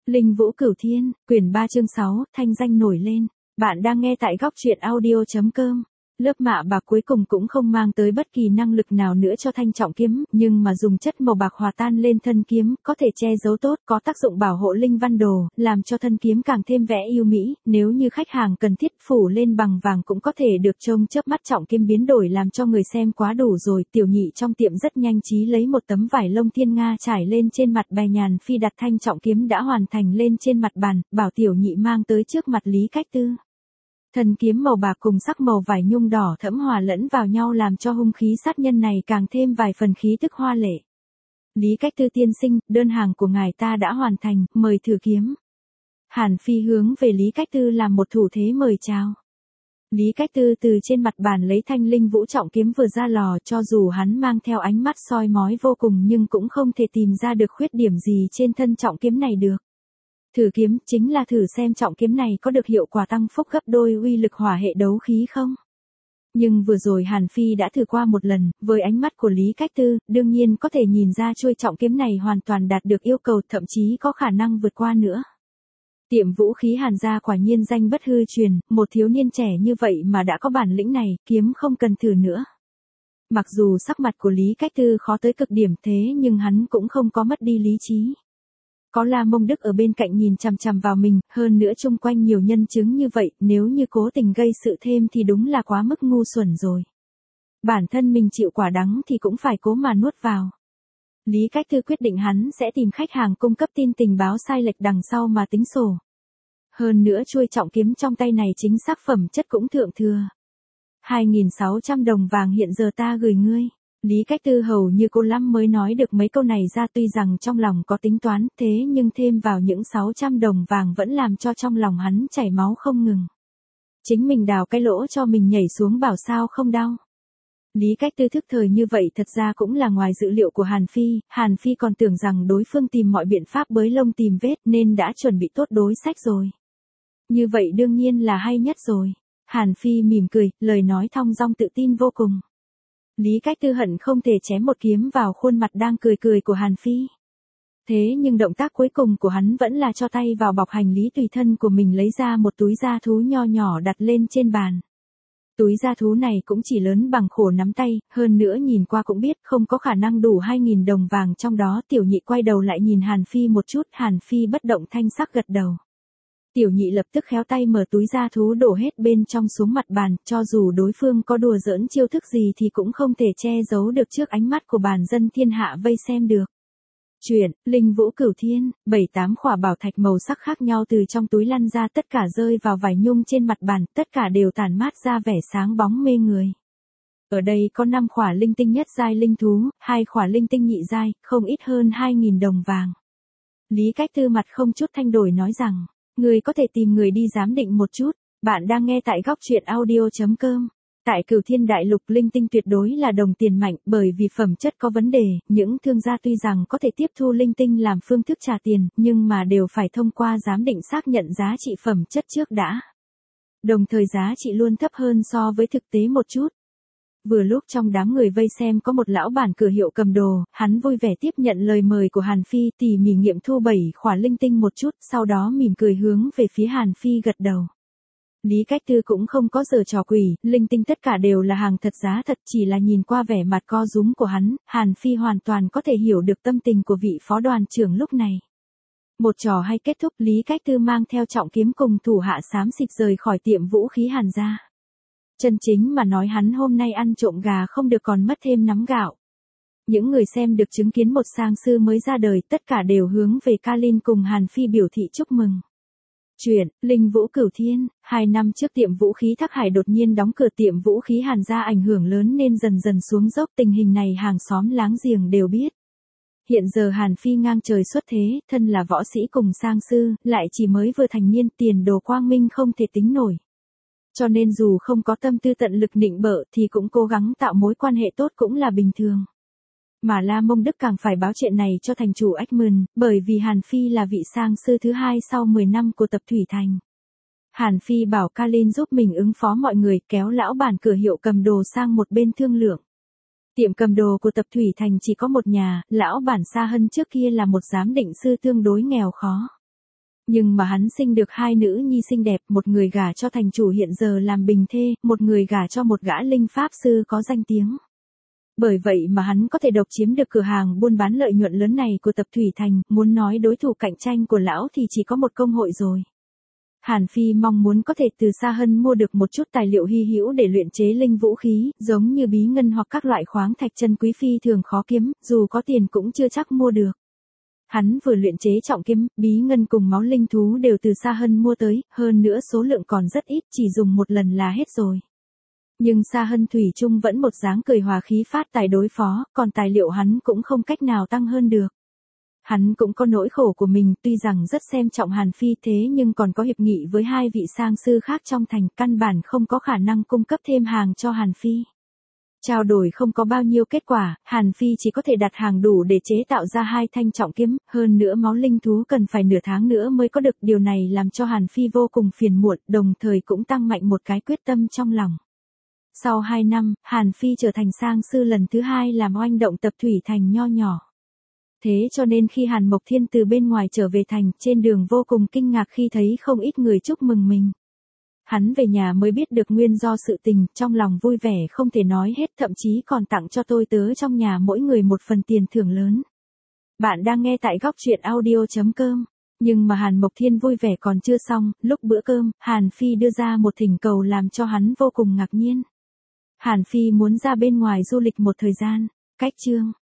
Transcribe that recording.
Linh Vũ Cửu Thiên, quyển 3 chương 6, thanh danh nổi lên. Bạn đang nghe tại góc truyện audio.com. Lớp mạ bạc cuối cùng cũng không mang tới bất kỳ năng lực nào nữa cho thanh trọng kiếm, nhưng mà dùng chất màu bạc hòa tan lên thân kiếm, có thể che giấu tốt, có tác dụng bảo hộ linh văn đồ, làm cho thân kiếm càng thêm vẻ yêu mỹ, nếu như khách hàng cần thiết phủ lên bằng vàng cũng có thể được trông chớp mắt trọng kiếm biến đổi làm cho người xem quá đủ rồi. Tiểu nhị trong tiệm rất nhanh trí lấy một tấm vải lông thiên nga trải lên trên mặt bè nhàn phi đặt thanh trọng kiếm đã hoàn thành lên trên mặt bàn, bảo tiểu nhị mang tới trước mặt Lý Cách Tư. Thân kiếm màu bạc cùng sắc màu vải nhung đỏ thẫm hòa lẫn vào nhau làm cho hung khí sát nhân này càng thêm vài phần khí tức hoa lệ. Lý Cách Tư tiên sinh, đơn hàng của ngài ta đã hoàn thành, mời thử kiếm. Hàn Phi hướng về Lý Cách Tư làm một thủ thế mời chào. Lý Cách Tư từ trên mặt bàn lấy thanh linh vũ trọng kiếm vừa ra lò, cho dù hắn mang theo ánh mắt soi mói vô cùng nhưng cũng không thể tìm ra được khuyết điểm gì trên thân trọng kiếm này được. Thử kiếm chính là thử xem trọng kiếm này có được hiệu quả tăng phúc gấp đôi uy lực hỏa hệ đấu khí không. Nhưng vừa rồi Hàn Phi đã thử qua một lần, với ánh mắt của Lý Cách Tư, đương nhiên có thể nhìn ra chuôi trọng kiếm này hoàn toàn đạt được yêu cầu, thậm chí có khả năng vượt qua nữa. Tiệm vũ khí Hàn gia quả nhiên danh bất hư truyền, một thiếu niên trẻ như vậy mà đã có bản lĩnh này, kiếm không cần thử nữa. Mặc dù sắc mặt của Lý Cách Tư khó tới cực điểm thế nhưng hắn cũng không có mất đi lý trí. Có La Mông Đức ở bên cạnh nhìn chằm chằm vào mình, hơn nữa chung quanh nhiều nhân chứng như vậy, nếu như cố tình gây sự thêm thì đúng là quá mức ngu xuẩn rồi. Bản thân mình chịu quả đắng thì cũng phải cố mà nuốt vào. Lý Cách Tư quyết định hắn sẽ tìm khách hàng cung cấp tin tình báo sai lệch đằng sau mà tính sổ. Hơn nữa chuôi trọng kiếm trong tay này chính xác phẩm chất cũng thượng thừa. 2.600 đồng vàng hiện giờ ta gửi ngươi. Lý Cách Tư hầu như cô lắm mới nói được mấy câu này ra, tuy rằng trong lòng có tính toán thế nhưng thêm vào những 600 đồng vàng vẫn làm cho trong lòng hắn chảy máu không ngừng. Chính mình đào cái lỗ cho mình nhảy xuống bảo sao không đau. Lý Cách Tư thức thời như vậy thật ra cũng là ngoài dự liệu của Hàn Phi còn tưởng rằng đối phương tìm mọi biện pháp bới lông tìm vết nên đã chuẩn bị tốt đối sách rồi. Như vậy đương nhiên là hay nhất rồi. Hàn Phi mỉm cười, lời nói thong dong tự tin vô cùng. Lý Cách Tư hận không thể chém một kiếm vào khuôn mặt đang cười cười của Hàn Phi. Thế nhưng động tác cuối cùng của hắn vẫn là cho tay vào bọc hành lý tùy thân của mình lấy ra một túi da thú nho nhỏ đặt lên trên bàn. Túi da thú này cũng chỉ lớn bằng khổ nắm tay, hơn nữa nhìn qua cũng biết không có khả năng đủ 2.000 đồng vàng trong đó. Tiểu nhị quay đầu lại nhìn Hàn Phi một chút, Hàn Phi bất động thanh sắc gật đầu. Tiểu nhị lập tức khéo tay mở túi da thú đổ hết bên trong xuống mặt bàn, cho dù đối phương có đùa giỡn chiêu thức gì thì cũng không thể che giấu được trước ánh mắt của bản dân thiên hạ vây xem được. Chuyện, Linh Vũ Cửu Thiên, 7-8 khỏa bảo thạch màu sắc khác nhau từ trong túi lăn ra, tất cả rơi vào vải nhung trên mặt bàn, tất cả đều tản mát ra vẻ sáng bóng mê người. Ở đây có 5 khỏa linh tinh nhất giai linh thú, 2 khỏa linh tinh nhị giai, không ít hơn 2.000 đồng vàng. Lý Cách Tư mặt không chút thay đổi nói rằng, người có thể tìm người đi giám định một chút. Bạn đang nghe tại góc truyện audio.com. Tại Cửu Thiên Đại Lục linh tinh tuyệt đối là đồng tiền mạnh, bởi vì phẩm chất có vấn đề, những thương gia tuy rằng có thể tiếp thu linh tinh làm phương thức trả tiền, nhưng mà đều phải thông qua giám định xác nhận giá trị phẩm chất trước đã. Đồng thời giá trị luôn thấp hơn so với thực tế một chút. Vừa lúc trong đám người vây xem có một lão bản cửa hiệu cầm đồ, hắn vui vẻ tiếp nhận lời mời của Hàn Phi, tỉ mỉ nghiệm thu 7 khỏa linh tinh một chút, sau đó mỉm cười hướng về phía Hàn Phi gật đầu. Lý Cách Tư cũng không có giở trò quỷ, linh tinh tất cả đều là hàng thật giá thật, chỉ là nhìn qua vẻ mặt co rúm của hắn, Hàn Phi hoàn toàn có thể hiểu được tâm tình của vị phó đoàn trưởng lúc này. Một trò hay kết thúc, Lý Cách Tư mang theo trọng kiếm cùng thủ hạ xám xịt rời khỏi tiệm vũ khí Hàn gia. Chân chính mà nói hắn hôm nay ăn trộm gà không được còn mất thêm nắm gạo. Những người xem được chứng kiến một sang sư mới ra đời tất cả đều hướng về Kalin cùng Hàn Phi biểu thị chúc mừng. Chuyện, Linh Vũ Cửu Thiên, 2 năm trước tiệm vũ khí Thác Hải đột nhiên đóng cửa, tiệm vũ khí Hàn gia ảnh hưởng lớn nên dần dần xuống dốc, tình hình này hàng xóm láng giềng đều biết. Hiện giờ Hàn Phi ngang trời xuất thế, thân là võ sĩ cùng sang sư, lại chỉ mới vừa thành niên, tiền đồ quang minh không thể tính nổi. Cho nên dù không có tâm tư tận lực nịnh bợ thì cũng cố gắng tạo mối quan hệ tốt cũng là bình thường. Mà La Mông Đức càng phải báo chuyện này cho thành chủ Ekman, bởi vì Hàn Phi là vị sang sư thứ 2 sau 10 năm của tập Thủy Thành. Hàn Phi bảo Kalin giúp mình ứng phó mọi người, kéo lão bản cửa hiệu cầm đồ sang một bên thương lượng. Tiệm cầm đồ của tập Thủy Thành chỉ có một nhà, lão bản Sa Hân trước kia là một giám định sư tương đối nghèo khó. Nhưng mà hắn sinh được hai nữ nhi xinh đẹp, một người gả cho thành chủ hiện giờ làm bình thê, một người gả cho một gã linh pháp sư có danh tiếng. Bởi vậy mà hắn có thể độc chiếm được cửa hàng buôn bán lợi nhuận lớn này của tập Thủy Thành, muốn nói đối thủ cạnh tranh của lão thì chỉ có một công hội rồi. Hàn Phi mong muốn có thể từ Sa Hân mua được một chút tài liệu hy hữu để luyện chế linh vũ khí, giống như bí ngân hoặc các loại khoáng thạch chân quý phi thường khó kiếm, dù có tiền cũng chưa chắc mua được. Hắn vừa luyện chế trọng kiếm, bí ngân cùng máu linh thú đều từ Sa Hân mua tới, hơn nữa số lượng còn rất ít, chỉ dùng một lần là hết rồi. Nhưng Sa Hân thủy chung vẫn một dáng cười hòa khí phát tài đối phó, còn tài liệu hắn cũng không cách nào tăng hơn được. Hắn cũng có nỗi khổ của mình, tuy rằng rất xem trọng Hàn Phi thế nhưng còn có hiệp nghị với hai vị sang sư khác trong thành, căn bản không có khả năng cung cấp thêm hàng cho Hàn Phi. Trao đổi không có bao nhiêu kết quả, Hàn Phi chỉ có thể đặt hàng đủ để chế tạo ra hai thanh trọng kiếm, hơn nữa máu linh thú cần phải nửa tháng nữa mới có được, điều này làm cho Hàn Phi vô cùng phiền muộn, đồng thời cũng tăng mạnh một cái quyết tâm trong lòng. Sau 2 năm, Hàn Phi trở thành sang sư lần thứ 2 làm oanh động tập Thủy Thành nho nhỏ. Thế cho nên khi Hàn Mộc Thiên từ bên ngoài trở về thành, trên đường vô cùng kinh ngạc khi thấy không ít người chúc mừng mình. Hắn về nhà mới biết được nguyên do sự tình, trong lòng vui vẻ không thể nói hết, thậm chí còn tặng cho tôi tớ trong nhà mỗi người một phần tiền thưởng lớn. Bạn đang nghe tại góc truyện audio.com. Nhưng mà Hàn Mộc Thiên vui vẻ còn chưa xong, lúc bữa cơm, Hàn Phi đưa ra một thỉnh cầu làm cho hắn vô cùng ngạc nhiên. Hàn Phi muốn ra bên ngoài du lịch một thời gian. Cách chương